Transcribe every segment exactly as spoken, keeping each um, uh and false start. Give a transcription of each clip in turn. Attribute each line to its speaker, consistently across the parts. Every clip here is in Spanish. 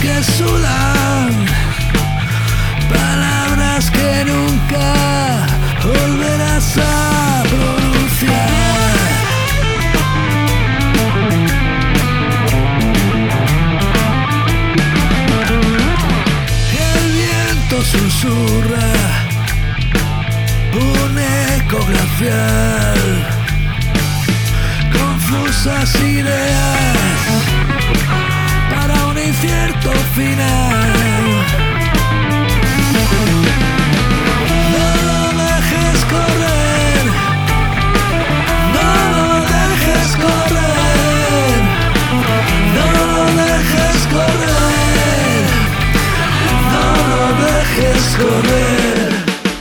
Speaker 1: que sudan, palabras que nunca volverás a pronunciar. El viento susurra un eco glacial, confusas ideas para un incierto final. No lo dejes correr, no lo dejes correr, no lo dejes correr, no lo dejes correr.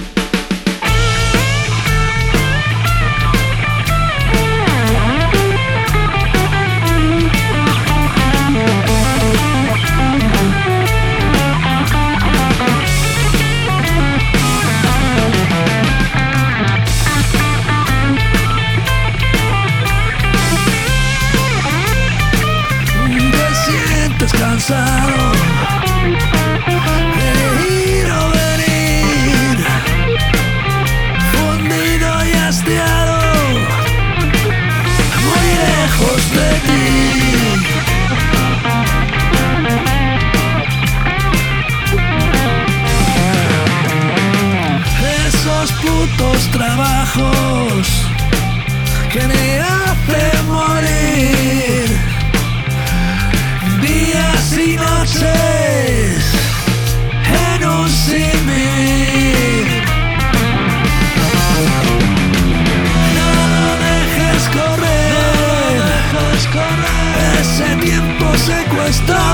Speaker 1: Cansado de ir o venir, fundido y hastiado, muy lejos de ti. Esos putos trabajos que me hacen morir, días y noches en un sin vivir. No lo dejes correr, no lo dejes correr. Ese tiempo secuestrado